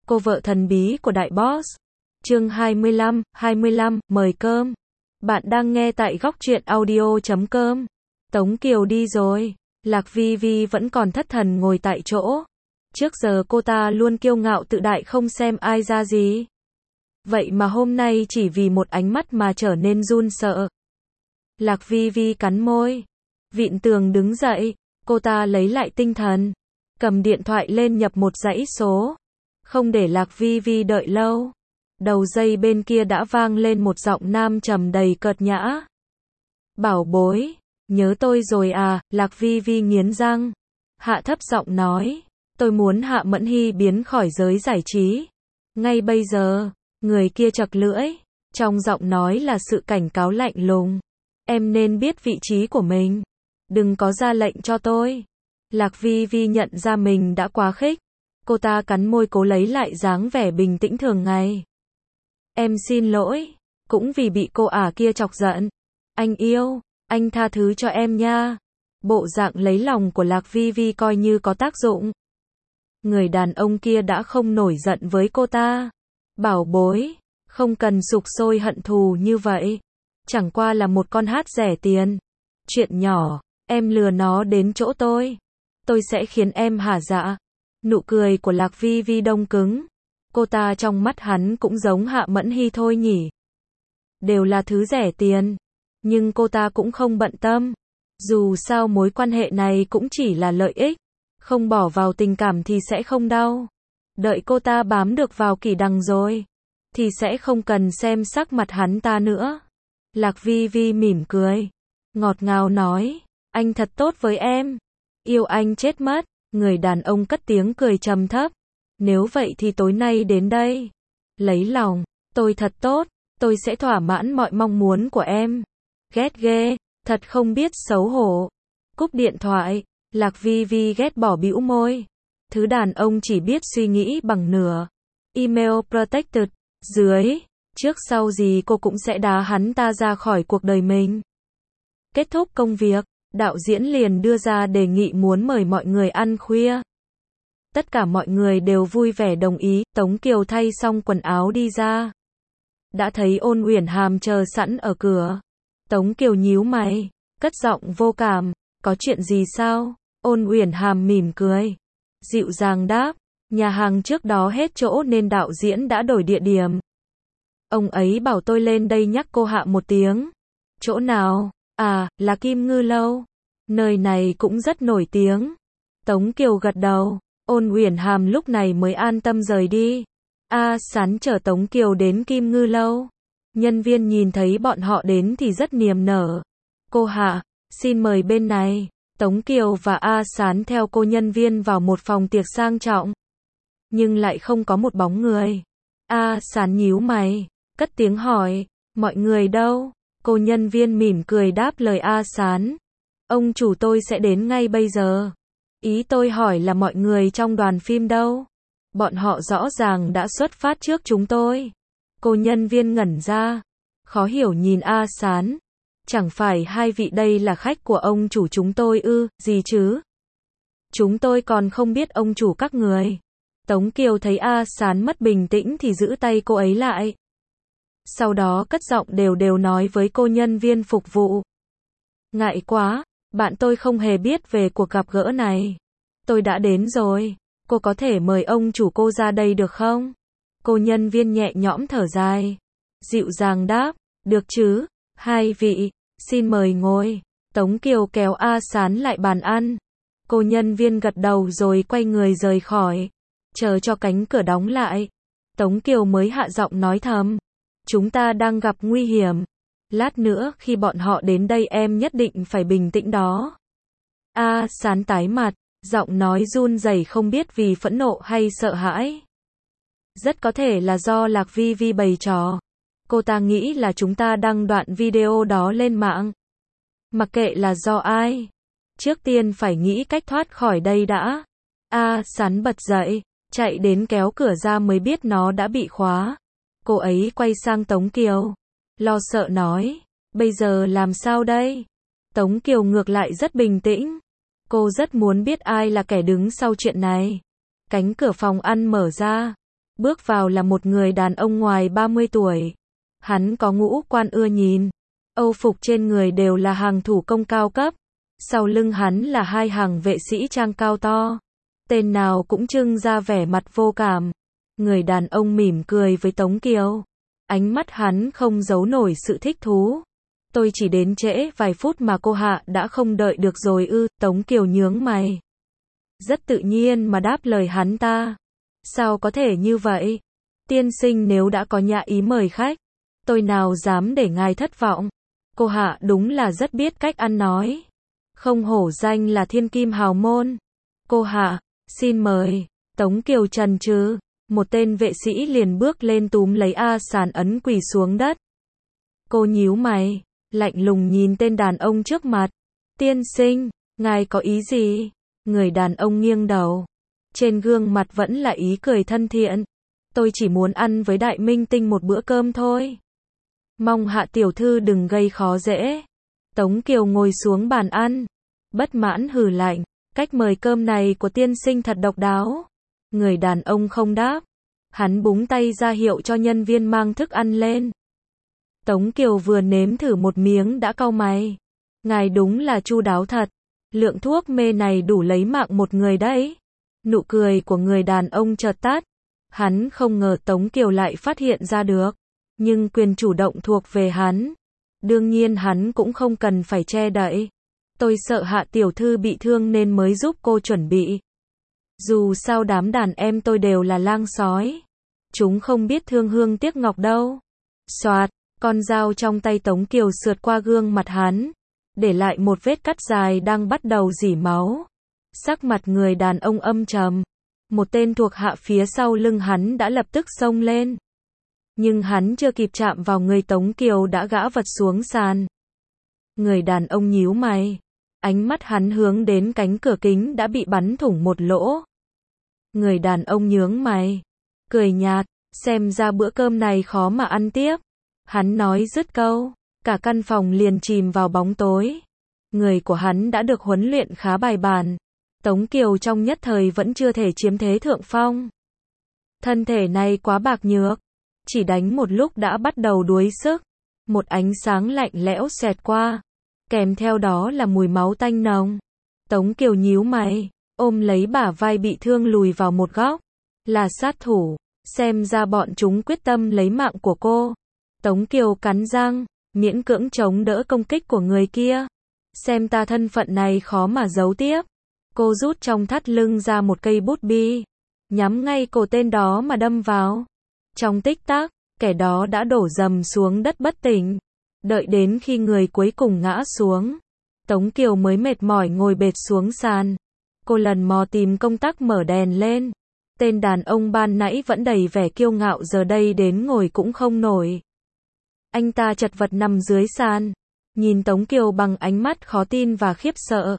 cô vợ thần bí của đại boss. Chương 25, mời cơm. Bạn đang nghe tại góc truyện audio.com. Tống Kiều đi rồi. Lạc Vi Vi vẫn còn thất thần ngồi tại chỗ. Trước giờ cô ta luôn kiêu ngạo tự đại không xem ai ra gì. Vậy mà hôm nay chỉ vì một ánh mắt mà trở nên run sợ. Lạc Vi Vi cắn môi. Vịn tường đứng dậy. Cô ta lấy lại tinh thần. Cầm điện thoại lên nhập một dãy số. Không để Lạc Vi Vi đợi lâu. Đầu dây bên kia đã vang lên một giọng nam trầm đầy cợt nhã. Bảo bối, nhớ tôi rồi à? Lạc Vi Vi nghiến răng. Hạ thấp giọng nói. Tôi muốn Hạ Mẫn Hy biến khỏi giới giải trí. Ngay bây giờ, người kia chật lưỡi. Trong giọng nói là sự cảnh cáo lạnh lùng. Em nên biết vị trí của mình. Đừng có ra lệnh cho tôi. Lạc Vi Vi nhận ra mình đã quá khích. Cô ta cắn môi cố lấy lại dáng vẻ bình tĩnh thường ngày. Em xin lỗi. Cũng vì bị cô ả kia chọc giận. Anh yêu, anh tha thứ cho em nha. Bộ dạng lấy lòng của Lạc Vi Vi coi như có tác dụng. Người đàn ông kia đã không nổi giận với cô ta. Bảo bối, không cần sục sôi hận thù như vậy. Chẳng qua là một con hát rẻ tiền. Chuyện nhỏ, em lừa nó đến chỗ tôi sẽ khiến em hả dạ. Nụ cười của Lạc Vi Vi đông cứng. Cô ta trong mắt hắn cũng giống Hạ Mẫn Hy thôi nhỉ. Đều là thứ rẻ tiền. Nhưng cô ta cũng không bận tâm. Dù sao mối quan hệ này cũng chỉ là lợi ích. Không bỏ vào tình cảm thì sẽ không đau. Đợi cô ta bám được vào kỷ đằng rồi thì sẽ không cần xem sắc mặt hắn ta nữa. Lạc Vi Vi mỉm cười. Ngọt ngào nói. Anh thật tốt với em. Yêu anh chết mất. Người đàn ông cất tiếng cười trầm thấp. Nếu vậy thì tối nay đến đây. Lấy lòng. Tôi thật tốt. Tôi sẽ thỏa mãn mọi mong muốn của em. Ghét ghê. Thật không biết xấu hổ. Cúp điện thoại. Lạc Vi Vi ghét bỏ bĩu môi. Thứ đàn ông chỉ biết suy nghĩ bằng nửa. Email protected. Dưới. Trước sau gì cô cũng sẽ đá hắn ta ra khỏi cuộc đời mình. Kết thúc công việc. Đạo diễn liền đưa ra đề nghị muốn mời mọi người ăn khuya. Tất cả mọi người đều vui vẻ đồng ý. Tống Kiều thay xong quần áo đi ra. Đã thấy Ôn Uyển Hàm chờ sẵn ở cửa. Tống Kiều nhíu mày. Cất giọng vô cảm. Có chuyện gì sao? Ôn Uyển Hàm mỉm cười. Dịu dàng đáp. Nhà hàng trước đó hết chỗ nên đạo diễn đã đổi địa điểm. Ông ấy bảo tôi lên đây nhắc cô Hạ một tiếng. Chỗ nào? À, là Kim Ngư Lâu. Nơi này cũng rất nổi tiếng. Tống Kiều gật đầu. Ôn Uyển Hàm lúc này mới an tâm rời đi. Sán chở Tống Kiều đến Kim Ngư Lâu. Nhân viên nhìn thấy bọn họ đến thì rất niềm nở. Cô Hạ, xin mời bên này. Tống Kiều và Sán theo cô nhân viên vào một phòng tiệc sang trọng. Nhưng lại không có một bóng người. Sán nhíu mày. Cất tiếng hỏi. Mọi người đâu? Cô nhân viên mỉm cười đáp lời Sán. Ông chủ tôi sẽ đến ngay bây giờ. Ý tôi hỏi là mọi người trong đoàn phim đâu? Bọn họ rõ ràng đã xuất phát trước chúng tôi. Cô nhân viên ngẩn ra. Khó hiểu nhìn Sán. Chẳng phải hai vị đây là khách của ông chủ chúng tôi ư? Gì chứ? Chúng tôi còn không biết ông chủ các người. Tống Kiều thấy Sán mất bình tĩnh thì giữ tay cô ấy lại. Sau đó cất giọng đều đều nói với cô nhân viên phục vụ. Ngại quá, bạn tôi không hề biết về cuộc gặp gỡ này. Tôi đã đến rồi, cô có thể mời ông chủ cô ra đây được không? Cô nhân viên nhẹ nhõm thở dài. Dịu dàng đáp, được chứ, hai vị, xin mời ngồi. Tống Kiều kéo Sán lại bàn ăn. Cô nhân viên gật đầu rồi quay người rời khỏi. Chờ cho cánh cửa đóng lại. Tống Kiều mới hạ giọng nói thầm. Chúng ta đang gặp nguy hiểm. Lát nữa khi bọn họ đến đây em nhất định phải bình tĩnh đó. Sán tái mặt, giọng nói run rẩy không biết vì phẫn nộ hay sợ hãi. Rất có thể là do Lạc Vi Vi bày trò. Cô ta nghĩ là chúng ta đăng đoạn video đó lên mạng. Mặc kệ là do ai. Trước tiên phải nghĩ cách thoát khỏi đây đã. Sán bật dậy, chạy đến kéo cửa ra mới biết nó đã bị khóa. Cô ấy quay sang Tống Kiều. Lo sợ nói. Bây giờ làm sao đây? Tống Kiều ngược lại rất bình tĩnh. Cô rất muốn biết ai là kẻ đứng sau chuyện này. Cánh cửa phòng ăn mở ra. Bước vào là một người đàn ông ngoài 30 tuổi. Hắn có ngũ quan ưa nhìn. Âu phục trên người đều là hàng thủ công cao cấp. Sau lưng hắn là hai hàng vệ sĩ trang cao to. Tên nào cũng trưng ra vẻ mặt vô cảm. Người đàn ông mỉm cười với Tống Kiều. Ánh mắt hắn không giấu nổi sự thích thú. Tôi chỉ đến trễ vài phút mà cô Hạ đã không đợi được rồi ư? Tống Kiều nhướng mày. Rất tự nhiên mà đáp lời hắn ta. Sao có thể như vậy? Tiên sinh nếu đã có nhã ý mời khách, tôi nào dám để ngài thất vọng. Cô Hạ đúng là rất biết cách ăn nói. Không hổ danh là thiên kim hào môn. Cô Hạ, xin mời. Tống Kiều chần chừ. Một tên vệ sĩ liền bước lên túm lấy A Sàn ấn quỳ xuống đất. Cô nhíu mày, lạnh lùng nhìn tên đàn ông trước mặt. Tiên sinh, ngài có ý gì? Người đàn ông nghiêng đầu. Trên gương mặt vẫn là ý cười thân thiện. Tôi chỉ muốn ăn với đại minh tinh một bữa cơm thôi. Mong Hạ tiểu thư đừng gây khó dễ. Tống Kiều ngồi xuống bàn ăn. Bất mãn hừ lạnh. Cách mời cơm này của tiên sinh thật độc đáo. Người đàn ông không đáp. Hắn búng tay ra hiệu cho nhân viên mang thức ăn lên. Tống Kiều vừa nếm thử một miếng đã cau mày. Ngài đúng là chu đáo thật. Lượng thuốc mê này đủ lấy mạng một người đấy. Nụ cười của người đàn ông chợt tắt. Hắn không ngờ Tống Kiều lại phát hiện ra được. Nhưng quyền chủ động thuộc về hắn. Đương nhiên hắn cũng không cần phải che đậy. Tôi sợ Hạ tiểu thư bị thương nên mới giúp cô chuẩn bị. Dù sao đám đàn em tôi đều là lang sói. Chúng không biết thương hương tiếc ngọc đâu. Xoạt, con dao trong tay Tống Kiều sượt qua gương mặt hắn. Để lại một vết cắt dài đang bắt đầu rỉ máu. Sắc mặt người đàn ông âm trầm. Một tên thuộc hạ phía sau lưng hắn đã lập tức xông lên. Nhưng hắn chưa kịp chạm vào người Tống Kiều đã gã vật xuống sàn. Người đàn ông nhíu mày. Ánh mắt hắn hướng đến cánh cửa kính đã bị bắn thủng một lỗ. Người đàn ông nhướng mày. Cười nhạt. Xem ra bữa cơm này khó mà ăn tiếp. Hắn nói dứt câu. Cả căn phòng liền chìm vào bóng tối. Người của hắn đã được huấn luyện khá bài bản. Tống Kiều trong nhất thời vẫn chưa thể chiếm thế thượng phong. Thân thể này quá bạc nhược. Chỉ đánh một lúc đã bắt đầu đuối sức. Một ánh sáng lạnh lẽo xẹt qua. Kèm theo đó là mùi máu tanh nồng. Tống Kiều nhíu mày. Ôm lấy bả vai bị thương lùi vào một góc. Là sát thủ. Xem ra bọn chúng quyết tâm lấy mạng của cô. Tống Kiều cắn răng. Miễn cưỡng chống đỡ công kích của người kia. Xem ta thân phận này khó mà giấu tiếp. Cô rút trong thắt lưng ra một cây bút bi. Nhắm ngay cổ tên đó mà đâm vào. Trong tích tắc, kẻ đó đã đổ rầm xuống đất bất tỉnh. Đợi đến khi người cuối cùng ngã xuống. Tống Kiều mới mệt mỏi ngồi bệt xuống sàn. Cô lần mò tìm công tắc mở đèn lên. Tên đàn ông ban nãy vẫn đầy vẻ kiêu ngạo giờ đây đến ngồi cũng không nổi. Anh ta chật vật nằm dưới sàn. Nhìn Tống Kiều bằng ánh mắt khó tin và khiếp sợ.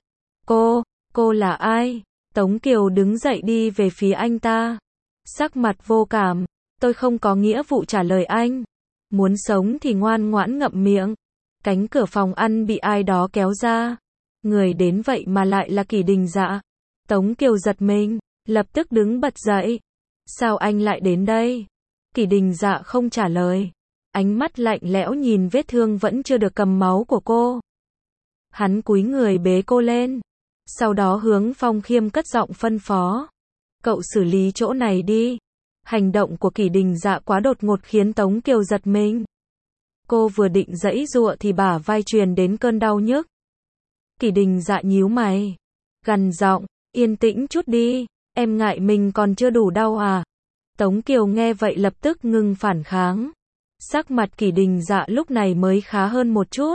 Cô là ai? Tống Kiều đứng dậy đi về phía anh ta. Sắc mặt vô cảm. Tôi không có nghĩa vụ trả lời anh. Muốn sống thì ngoan ngoãn ngậm miệng. Cánh cửa phòng ăn bị ai đó kéo ra. Người đến vậy mà lại là Kỷ Đình Dạ. Tống Kiều giật mình, lập tức đứng bật dậy. Sao anh lại đến đây? Kỷ Đình Dạ không trả lời. Ánh mắt lạnh lẽo nhìn vết thương vẫn chưa được cầm máu của cô. Hắn cúi người bế cô lên. Sau đó hướng Phong Khiêm cất giọng phân phó. Cậu xử lý chỗ này đi. Hành động của Kỷ Đình Dạ quá đột ngột khiến Tống Kiều giật mình. Cô vừa định giãy giụa thì bả vai truyền đến cơn đau nhức. Kỷ Đình Dạ nhíu mày. Gằn giọng, yên tĩnh chút đi. Em ngại mình còn chưa đủ đau à? Tống Kiều nghe vậy lập tức ngừng phản kháng. Sắc mặt Kỷ Đình Dạ lúc này mới khá hơn một chút.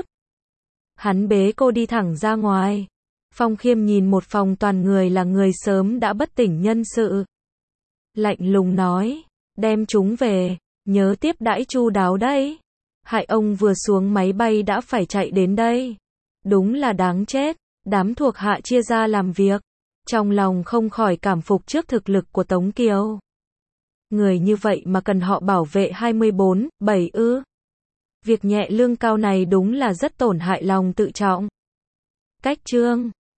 Hắn bế cô đi thẳng ra ngoài. Phong Khiêm nhìn một phòng toàn người là người sớm đã bất tỉnh nhân sự. Lạnh lùng nói, đem chúng về, nhớ tiếp đãi chu đáo đấy. Hại ông vừa xuống máy bay đã phải chạy đến đây. Đúng là đáng chết. Đám thuộc hạ chia ra làm việc. Trong lòng không khỏi cảm phục trước thực lực của Tống Kiều. Người như vậy mà cần họ bảo vệ 24/7 ư? Việc nhẹ lương cao này đúng là rất tổn hại lòng tự trọng. Cách chương